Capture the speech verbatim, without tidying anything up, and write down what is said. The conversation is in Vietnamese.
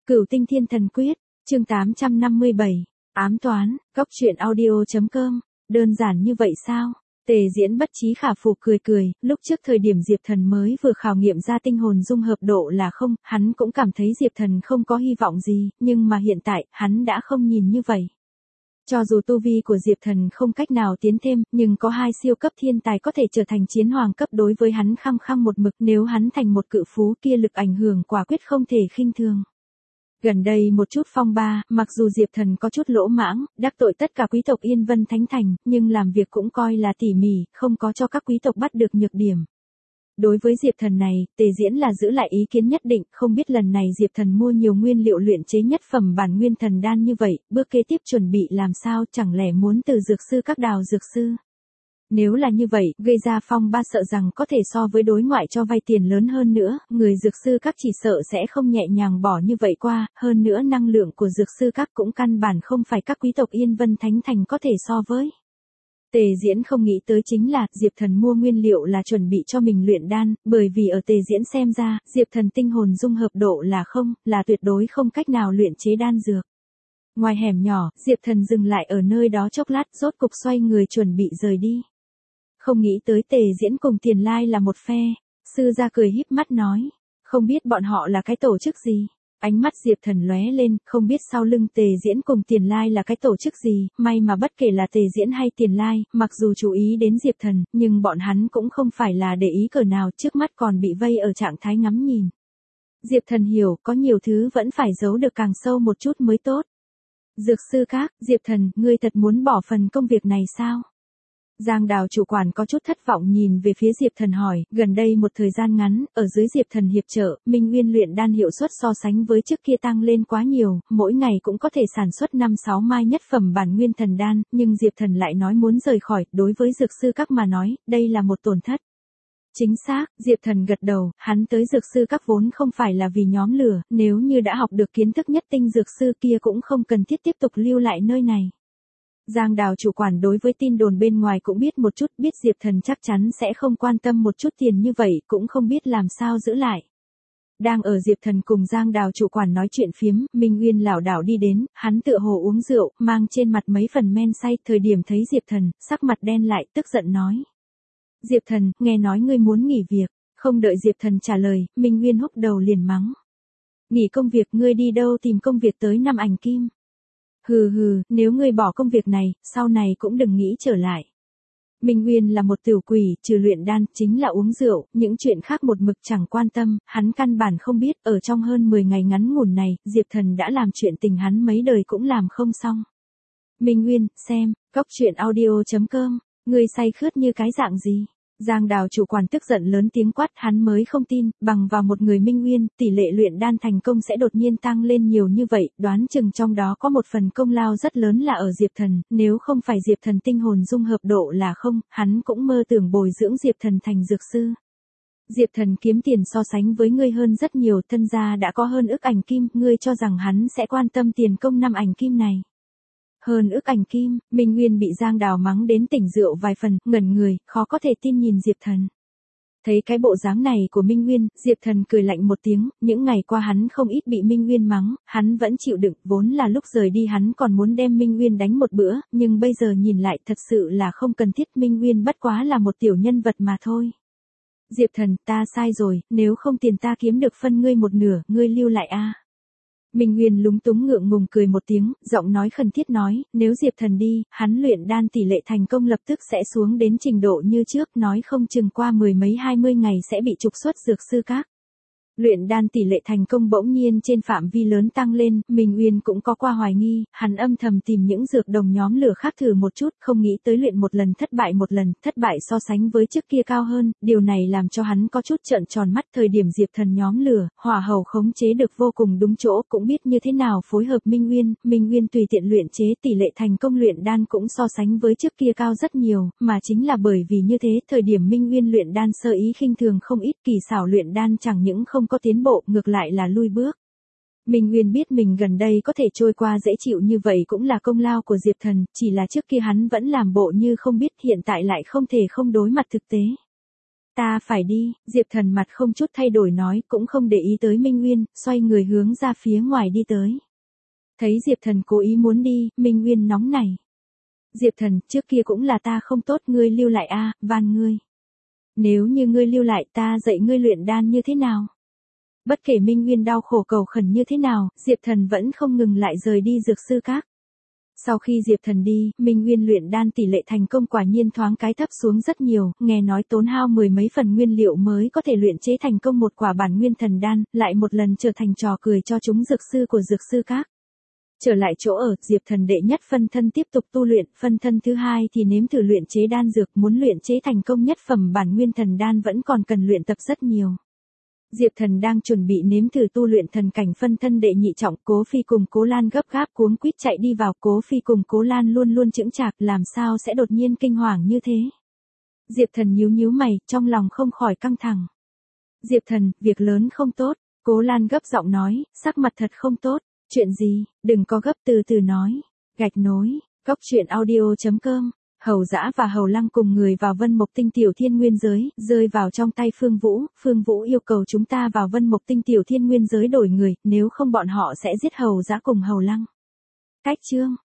Cửu Tinh Thiên Thần Quyết, chương tám trăm năm mươi bảy, ám toán, góc truyện audio.com, đơn giản như vậy sao? Tề Diễn bất trí khả phục cười cười, lúc trước thời điểm Diệp Thần mới vừa khảo nghiệm ra tinh hồn dung hợp độ là không, hắn cũng cảm thấy Diệp Thần không có hy vọng gì, nhưng mà hiện tại, hắn đã không nhìn như vậy. Cho dù tu vi của Diệp Thần không cách nào tiến thêm, nhưng có hai siêu cấp thiên tài có thể trở thành chiến hoàng cấp đối với hắn khăng khăng một mực, nếu hắn thành một cự phú kia lực ảnh hưởng quả quyết không thể khinh thường. Gần đây một chút phong ba, mặc dù Diệp Thần có chút lỗ mãng, đắc tội tất cả quý tộc Yên Vân Thánh Thành, nhưng làm việc cũng coi là tỉ mỉ, không có cho các quý tộc bắt được nhược điểm. Đối với Diệp Thần này, Tề Diễn là giữ lại ý kiến nhất định, không biết lần này Diệp Thần mua nhiều nguyên liệu luyện chế nhất phẩm bản nguyên thần đan như vậy, bước kế tiếp chuẩn bị làm sao, chẳng lẽ muốn từ dược sư các đào dược sư. Nếu là như vậy, gây ra phong ba sợ rằng có thể so với đối ngoại cho vay tiền lớn hơn nữa, người dược sư các chỉ sợ sẽ không nhẹ nhàng bỏ như vậy qua, hơn nữa năng lượng của dược sư các cũng căn bản không phải các quý tộc Yên Vân Thánh Thành có thể so với. Tề Diễn không nghĩ tới chính là, Diệp Thần mua nguyên liệu là chuẩn bị cho mình luyện đan, bởi vì ở Tề Diễn xem ra, Diệp Thần tinh hồn dung hợp độ là không, là tuyệt đối không cách nào luyện chế đan dược. Ngoài hẻm nhỏ, Diệp Thần dừng lại ở nơi đó chốc lát, rốt cục xoay người chuẩn bị rời đi. Không nghĩ tới Tề Diễn cùng Tiền Lai là một phe, sư gia cười híp mắt nói, không biết bọn họ là cái tổ chức gì. Ánh mắt Diệp Thần lóe lên, không biết sau lưng Tề Diễn cùng Tiền Lai là cái tổ chức gì, may mà bất kể là Tề Diễn hay Tiền Lai, mặc dù chú ý đến Diệp Thần, nhưng bọn hắn cũng không phải là để ý cỡ nào, trước mắt còn bị vây ở trạng thái ngắm nhìn. Diệp Thần hiểu, có nhiều thứ vẫn phải giấu được càng sâu một chút mới tốt. Dược sư các, Diệp Thần, ngươi thật muốn bỏ phần công việc này sao? Giang Đào chủ quản có chút thất vọng nhìn về phía Diệp Thần hỏi, gần đây một thời gian ngắn, ở dưới Diệp Thần hiệp trợ, Minh Nguyên luyện đan hiệu suất so sánh với trước kia tăng lên quá nhiều, mỗi ngày cũng có thể sản xuất năm sáu mai nhất phẩm bản nguyên thần đan, nhưng Diệp Thần lại nói muốn rời khỏi, đối với dược sư các mà nói, đây là một tổn thất. Chính xác, Diệp Thần gật đầu, hắn tới dược sư các vốn không phải là vì nhóm lửa, nếu như đã học được kiến thức nhất tinh dược sư kia cũng không cần thiết tiếp tục lưu lại nơi này. Giang Đào chủ quản đối với tin đồn bên ngoài cũng biết một chút, biết Diệp Thần chắc chắn sẽ không quan tâm một chút tiền như vậy, cũng không biết làm sao giữ lại. Đang ở Diệp Thần cùng Giang Đào chủ quản nói chuyện phiếm, Minh Nguyên lảo đảo đi đến, hắn tựa hồ uống rượu, mang trên mặt mấy phần men say, thời điểm thấy Diệp Thần, sắc mặt đen lại, tức giận nói. Diệp Thần, nghe nói ngươi muốn nghỉ việc, không đợi Diệp Thần trả lời, Minh Nguyên húc đầu liền mắng. Nghỉ công việc, ngươi đi đâu tìm công việc tới năm ảnh kim. Hừ hừ, nếu ngươi bỏ công việc này, sau này cũng đừng nghĩ trở lại. Minh Nguyên là một tiểu quỷ, trừ luyện đan, chính là uống rượu, những chuyện khác một mực chẳng quan tâm, hắn căn bản không biết, ở trong hơn mười ngày ngắn ngủn này, Diệp Thần đã làm chuyện tình hắn mấy đời cũng làm không xong. Minh Nguyên, xem, góc truyện audio.com, ngươi say khướt như cái dạng gì? Giang Đào chủ quản tức giận lớn tiếng quát, hắn mới không tin, bằng vào một người Minh Nguyên, tỷ lệ luyện đan thành công sẽ đột nhiên tăng lên nhiều như vậy, đoán chừng trong đó có một phần công lao rất lớn là ở Diệp Thần, nếu không phải Diệp Thần tinh hồn dung hợp độ là không, hắn cũng mơ tưởng bồi dưỡng Diệp Thần thành dược sư. Diệp Thần kiếm tiền so sánh với ngươi hơn rất nhiều, thân gia đã có hơn ức ảnh kim, ngươi cho rằng hắn sẽ quan tâm tiền công năm ảnh kim này. Hơn ức ảnh kim, Minh Nguyên bị Giang Đào mắng đến tỉnh rượu vài phần, ngẩn người, khó có thể tin nhìn Diệp Thần. Thấy cái bộ dáng này của Minh Nguyên, Diệp Thần cười lạnh một tiếng, những ngày qua hắn không ít bị Minh Nguyên mắng, hắn vẫn chịu đựng, vốn là lúc rời đi hắn còn muốn đem Minh Nguyên đánh một bữa, nhưng bây giờ nhìn lại thật sự là không cần thiết, Minh Nguyên bất quá là một tiểu nhân vật mà thôi. Diệp Thần, ta sai rồi, nếu không tiền ta kiếm được phân ngươi một nửa, ngươi lưu lại a. Minh Nguyên lúng túng ngượng ngùng cười một tiếng, giọng nói khẩn thiết nói, nếu Diệp Thần đi, hắn luyện đan tỷ lệ thành công lập tức sẽ xuống đến trình độ như trước, nói không chừng qua mười mấy hai mươi ngày sẽ bị trục xuất dược sư các. Luyện đan tỷ lệ thành công bỗng nhiên trên phạm vi lớn tăng lên, Minh Nguyên cũng có qua hoài nghi, hắn âm thầm tìm những dược đồng nhóm lửa khác thử một chút, không nghĩ tới luyện một lần thất bại một lần, thất bại so sánh với trước kia cao hơn, điều này làm cho hắn có chút trợn tròn mắt, thời điểm Diệp Thần nhóm lửa, hỏa hầu khống chế được vô cùng đúng chỗ, cũng biết như thế nào phối hợp Minh Nguyên, Minh Nguyên tùy tiện luyện chế tỷ lệ thành công luyện đan cũng so sánh với trước kia cao rất nhiều, mà chính là bởi vì như thế, thời điểm Minh Nguyên luyện đan sơ ý khinh thường không ít, kỳ xảo luyện đan chẳng những không có tiến bộ, ngược lại là lui bước. Minh Nguyên biết mình gần đây có thể trôi qua dễ chịu như vậy cũng là công lao của Diệp Thần, chỉ là trước kia hắn vẫn làm bộ như không biết, hiện tại lại không thể không đối mặt thực tế. Ta phải đi, Diệp Thần mặt không chút thay đổi nói, cũng không để ý tới Minh Uyên, xoay người hướng ra phía ngoài đi tới. Thấy Diệp Thần cố ý muốn đi, Minh Uyên nóng nảy. Diệp Thần, trước kia cũng là ta không tốt, ngươi lưu lại a, van ngươi. Nếu như ngươi lưu lại, ta dạy ngươi luyện đan như thế nào? Bất kể Minh Uyên đau khổ cầu khẩn như thế nào, Diệp Thần vẫn không ngừng lại rời đi dược sư các. Sau khi Diệp Thần đi, Minh Uyên luyện đan tỷ lệ thành công quả nhiên thoáng cái thấp xuống rất nhiều, nghe nói tốn hao mười mấy phần nguyên liệu mới có thể luyện chế thành công một quả bản nguyên thần đan, lại một lần trở thành trò cười cho chúng dược sư của dược sư các. Trở lại chỗ ở, Diệp Thần đệ nhất phân thân tiếp tục tu luyện, phân thân thứ hai thì nếm thử luyện chế đan dược, muốn luyện chế thành công nhất phẩm bản nguyên thần đan vẫn còn cần luyện tập rất nhiều. Diệp Thần đang chuẩn bị nếm thử tu luyện thần cảnh phân thân đệ nhị trọng, Cố Phi cùng Cố Lan gấp gáp cuống quýt chạy đi vào, Cố Phi cùng Cố Lan luôn luôn chững chạc, làm sao sẽ đột nhiên kinh hoàng như thế. Diệp Thần nhíu nhíu mày, trong lòng không khỏi căng thẳng. Diệp Thần, việc lớn không tốt, Cố Lan gấp giọng nói, sắc mặt thật không tốt, chuyện gì, đừng có gấp, từ từ nói, gạch nối, cốc truyện audio chấm com. Hầu Dã và Hầu Lăng cùng người vào Vân Mộc Tinh Tiểu Thiên Nguyên giới, rơi vào trong tay Phương Vũ, Phương Vũ yêu cầu chúng ta vào Vân Mộc Tinh Tiểu Thiên Nguyên giới đổi người, nếu không bọn họ sẽ giết Hầu Dã cùng Hầu Lăng. Cách chương